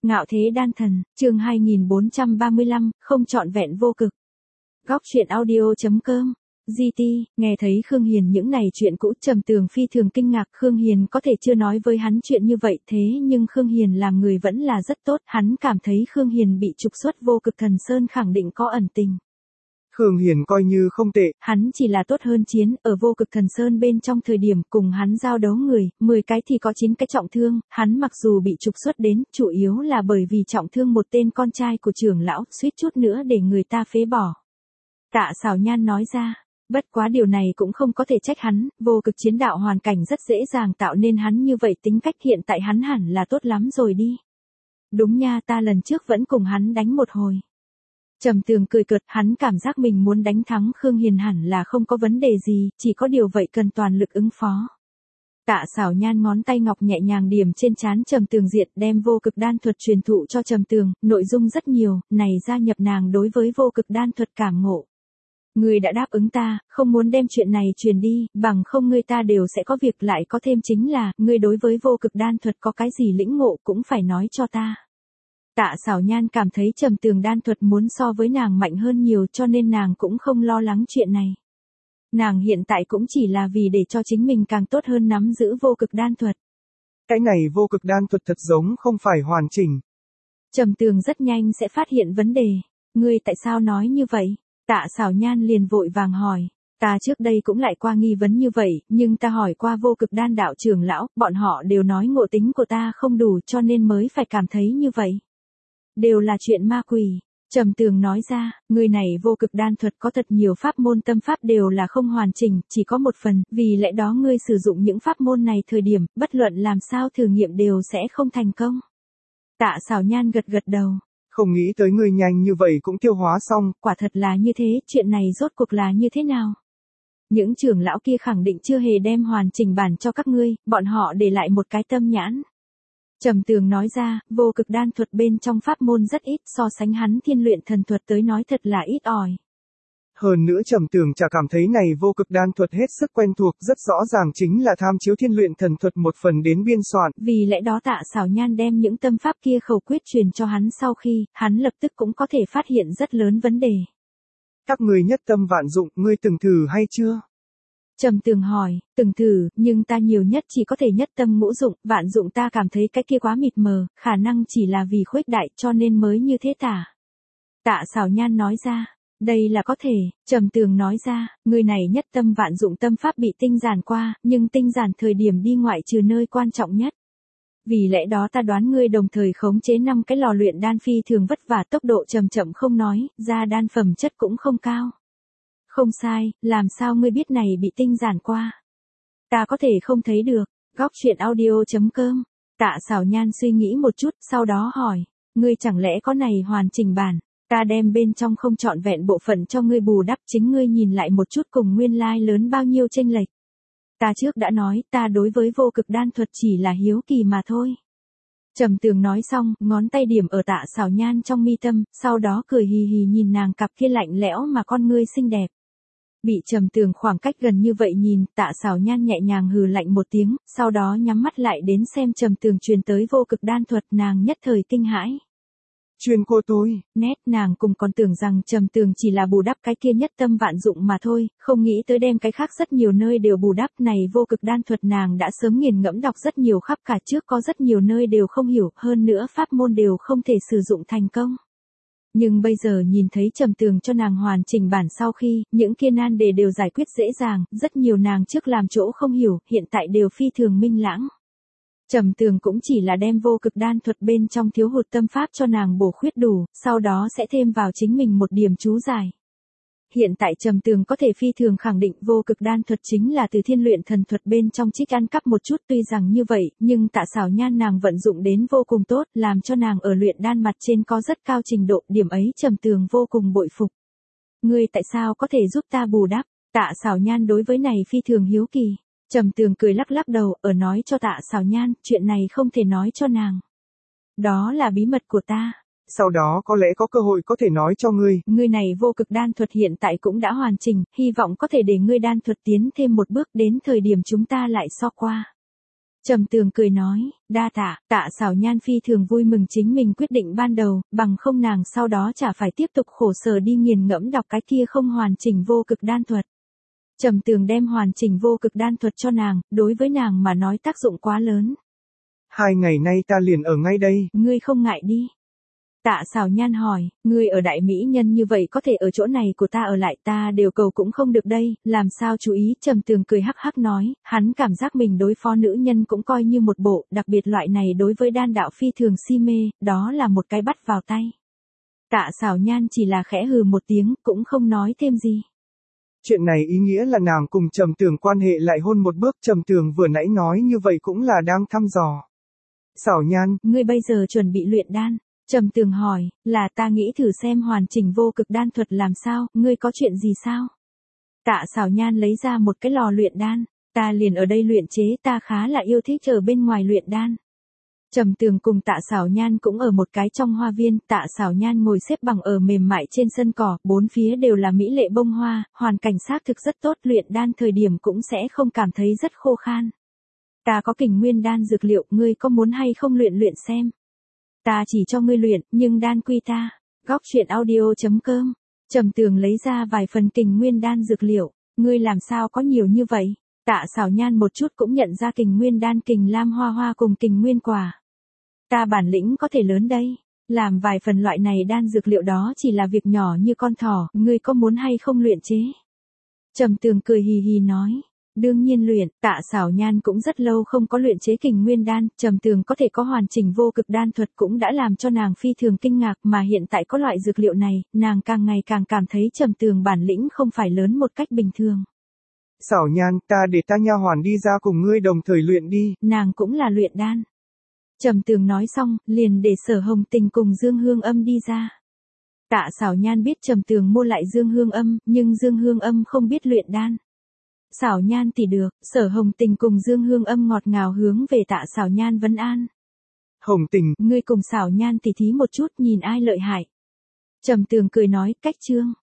Ngạo thế đan thần, chương 2435, không trọn vẹn vô cực. Góc truyện audio.com. GT, nghe thấy Khương Hiền những này chuyện cũ, Trầm Tường phi thường kinh ngạc. Khương Hiền có thể chưa nói với hắn chuyện như vậy, thế nhưng Khương Hiền làm người vẫn là rất tốt. Hắn cảm thấy Khương Hiền bị trục xuất vô cực thần sơn khẳng định có ẩn tình. Khương Hiền coi như không tệ. Hắn chỉ là tốt hơn chiến, ở vô cực thần sơn bên trong thời điểm cùng hắn giao đấu người, 10 cái thì có 9 cái trọng thương. Hắn mặc dù bị trục xuất đến, chủ yếu là bởi vì trọng thương một tên con trai của trưởng lão, suýt chút nữa để người ta phế bỏ. Tạ Sảo Nhan nói ra. Bất quá điều này cũng không có thể trách hắn, vô cực chiến đạo hoàn cảnh rất dễ dàng tạo nên hắn như vậy, tính cách hiện tại hắn hẳn là tốt lắm rồi đi. Đúng nha, ta lần trước vẫn cùng hắn đánh một hồi. Trầm Tường cười cợt, hắn cảm giác mình muốn đánh thắng Khương Hiền hẳn là không có vấn đề gì, chỉ có điều vậy cần toàn lực ứng phó. Tạ Sảo Nhan ngón tay ngọc nhẹ nhàng điểm trên trán Trầm Tường diện, đem vô cực đan thuật truyền thụ cho Trầm Tường, nội dung rất nhiều, này gia nhập nàng đối với vô cực đan thuật cảm ngộ. Ngươi đã đáp ứng ta, không muốn đem chuyện này truyền đi, bằng không ngươi ta đều sẽ có việc, lại có thêm chính là, ngươi đối với vô cực đan thuật có cái gì lĩnh ngộ cũng phải nói cho ta. Tạ Sảo Nhan cảm thấy Trầm Tường đan thuật muốn so với nàng mạnh hơn nhiều, cho nên nàng cũng không lo lắng chuyện này. Nàng hiện tại cũng chỉ là vì để cho chính mình càng tốt hơn nắm giữ vô cực đan thuật. Cái này vô cực đan thuật thật giống không phải hoàn chỉnh. Trầm Tường rất nhanh sẽ phát hiện vấn đề. Ngươi tại sao nói như vậy? Tạ Sảo Nhan liền vội vàng hỏi. Ta trước đây cũng lại qua nghi vấn như vậy, nhưng ta hỏi qua vô cực đan đạo trưởng lão, bọn họ đều nói ngộ tính của ta không đủ, cho nên mới phải cảm thấy như vậy. Đều là chuyện ma quỷ. Trầm Tường nói ra, người này vô cực đan thuật có thật nhiều pháp môn, tâm pháp đều là không hoàn chỉnh, chỉ có một phần, vì lẽ đó ngươi sử dụng những pháp môn này thời điểm, bất luận làm sao thử nghiệm đều sẽ không thành công. Tạ Sảo Nhan gật gật đầu. Không nghĩ tới ngươi nhanh như vậy cũng tiêu hóa xong. Quả thật là như thế, chuyện này rốt cuộc là như thế nào? Những trưởng lão kia khẳng định chưa hề đem hoàn chỉnh bản cho các ngươi, bọn họ để lại một cái tâm nhãn. Trầm Tường nói ra, vô cực đan thuật bên trong pháp môn rất ít, so sánh hắn thiên luyện thần thuật tới nói thật là ít ỏi. Hơn nữa Trầm Tường chả cảm thấy này vô cực đan thuật hết sức quen thuộc, rất rõ ràng chính là tham chiếu thiên luyện thần thuật một phần đến biên soạn. Vì lẽ đó Tạ Sảo Nhan đem những tâm pháp kia khẩu quyết truyền cho hắn, sau khi, hắn lập tức cũng có thể phát hiện rất lớn vấn đề. Các người nhất tâm vạn dụng, ngươi từng thử hay chưa? Trầm Tường hỏi, từng thử, nhưng ta nhiều nhất chỉ có thể nhất tâm ngũ dụng, vạn dụng ta cảm thấy cái kia quá mịt mờ, khả năng chỉ là vì khuếch đại cho nên mới như thế tả. Tạ Sảo Nhan nói ra, đây là có thể. Trầm Tường nói ra, người này nhất tâm vạn dụng tâm pháp bị tinh giản qua, nhưng tinh giản thời điểm đi ngoại trừ nơi quan trọng nhất. Vì lẽ đó ta đoán ngươi đồng thời khống chế 5 cái lò luyện đan phi thường vất vả, tốc độ chậm chậm không nói, ra đan phẩm chất cũng không cao. Không sai, làm sao ngươi biết này bị tinh giản qua? Ta có thể không thấy được. Góc truyện audio.com. Tạ Sảo Nhan suy nghĩ một chút, sau đó hỏi, ngươi chẳng lẽ có này hoàn chỉnh bản? Ta đem bên trong không trọn vẹn bộ phận cho ngươi bù đắp, chính ngươi nhìn lại một chút cùng nguyên lai lớn bao nhiêu chênh lệch. Ta trước đã nói, ta đối với vô cực đan thuật chỉ là hiếu kỳ mà thôi. Trầm Tường nói xong, ngón tay điểm ở Tạ Sảo Nhan trong mi tâm, sau đó cười hì hì nhìn nàng cặp kia lạnh lẽo mà con ngươi xinh đẹp. Bị Trầm Tường khoảng cách gần như vậy nhìn, Tạ Sảo Nhan nhẹ nhàng hừ lạnh một tiếng, sau đó nhắm mắt lại đến xem Trầm Tường truyền tới vô cực đan thuật, nàng nhất thời kinh hãi. Truyền cô tôi. Nét, nàng cùng còn tưởng rằng Trầm Tường chỉ là bù đắp cái kia nhất tâm vạn dụng mà thôi, không nghĩ tới đem cái khác rất nhiều nơi đều bù đắp. Này vô cực đan thuật nàng đã sớm nghiền ngẫm đọc rất nhiều, khắp cả trước có rất nhiều nơi đều không hiểu, hơn nữa pháp môn đều không thể sử dụng thành công. Nhưng bây giờ nhìn thấy Trầm Tường cho nàng hoàn chỉnh bản sau khi, những kia nan đề đều giải quyết dễ dàng, rất nhiều nàng trước làm chỗ không hiểu, hiện tại đều phi thường minh lãng. Trầm Tường cũng chỉ là đem vô cực đan thuật bên trong thiếu hụt tâm pháp cho nàng bổ khuyết đủ, sau đó sẽ thêm vào chính mình một điểm chú giải. Hiện tại Trầm Tường có thể phi thường khẳng định vô cực đan thuật chính là từ thiên luyện thần thuật bên trong trích ăn cắp một chút, tuy rằng như vậy, nhưng Tạ Sảo Nhan nàng vận dụng đến vô cùng tốt, làm cho nàng ở luyện đan mặt trên có rất cao trình độ, điểm ấy Trầm Tường vô cùng bội phục. Ngươi tại sao có thể giúp ta bù đắp? Tạ Sảo Nhan đối với này phi thường hiếu kỳ. Trầm Tường cười lắc lắc đầu, ở nói cho Tạ Sảo Nhan, chuyện này không thể nói cho nàng. Đó là bí mật của ta. Sau đó có lẽ có cơ hội có thể nói cho ngươi. Ngươi này vô cực đan thuật hiện tại cũng đã hoàn chỉnh, hy vọng có thể để ngươi đan thuật tiến thêm một bước, đến thời điểm chúng ta lại so qua. Trầm Tường cười nói, đa tạ. Tạ Sảo Nhan phi thường vui mừng chính mình quyết định ban đầu, bằng không nàng sau đó chả phải tiếp tục khổ sở đi nghiền ngẫm đọc cái kia không hoàn chỉnh vô cực đan thuật. Trầm Tường đem hoàn chỉnh vô cực đan thuật cho nàng, đối với nàng mà nói tác dụng quá lớn. 2 ngày nay ta liền ở ngay đây. Ngươi không ngại đi. Tạ Sảo Nhan hỏi, ngươi ở đại mỹ nhân như vậy có thể ở chỗ này của ta ở lại ta đều cầu cũng không được đây, làm sao chú ý. Trầm Tường cười hắc hắc nói, hắn cảm giác mình đối phó nữ nhân cũng coi như một bộ, đặc biệt loại này đối với đan đạo phi thường si mê, đó là một cái bắt vào tay. Tạ Sảo Nhan chỉ là khẽ hừ một tiếng, cũng không nói thêm gì. Chuyện này ý nghĩa là nàng cùng Trầm Tường quan hệ lại hôn một bước. Trầm Tường vừa nãy nói như vậy cũng là đang thăm dò. Sảo Nhan, ngươi bây giờ chuẩn bị luyện đan. Trầm Tường hỏi, là ta nghĩ thử xem hoàn chỉnh vô cực đan thuật làm sao, ngươi có chuyện gì sao? Tạ Sảo Nhan lấy ra một cái lò luyện đan, ta liền ở đây luyện chế, ta khá là yêu thích ở bên ngoài luyện đan. Trầm Tường cùng Tạ Sảo Nhan cũng ở một cái trong hoa viên, Tạ Sảo Nhan ngồi xếp bằng ở mềm mại trên sân cỏ, bốn phía đều là mỹ lệ bông hoa, hoàn cảnh xác thực rất tốt, luyện đan thời điểm cũng sẽ không cảm thấy rất khô khan. Ta có kình nguyên đan dược liệu, ngươi có muốn hay không luyện xem? Ta chỉ cho ngươi luyện, nhưng đan quy ta. Góc truyện audio.com. Trầm Tường lấy ra vài phần kình nguyên đan dược liệu, ngươi làm sao có nhiều như vậy? Tạ Sảo Nhan một chút cũng nhận ra kình nguyên đan, kình lam hoa hoa cùng kình nguyên quả. Ta bản lĩnh có thể lớn đây, làm vài phần loại này đan dược liệu đó chỉ là việc nhỏ như con thỏ, ngươi có muốn hay không luyện chế? Trầm Tường cười hì hì nói, đương nhiên luyện. Tạ Sảo Nhan cũng rất lâu không có luyện chế kình nguyên đan, Trầm Tường có thể có hoàn chỉnh vô cực đan thuật cũng đã làm cho nàng phi thường kinh ngạc, mà hiện tại có loại dược liệu này, nàng càng ngày càng cảm thấy Trầm Tường bản lĩnh không phải lớn một cách bình thường. Sảo Nhan, ta để ta nha hoàn đi ra cùng ngươi đồng thời luyện đi. Nàng cũng là luyện đan. Trầm Tường nói xong, liền để Sở Hồng Tình cùng Dương Hương Âm đi ra. Tạ Sảo Nhan biết Trầm Tường mua lại Dương Hương Âm, nhưng Dương Hương Âm không biết luyện đan. Sảo Nhan thì được. Sở Hồng Tình cùng Dương Hương Âm ngọt ngào hướng về Tạ Sảo Nhan vấn an. Hồng Tình, ngươi cùng Sảo Nhan tỉ thí một chút nhìn ai lợi hại. Trầm Tường cười nói, cách chương.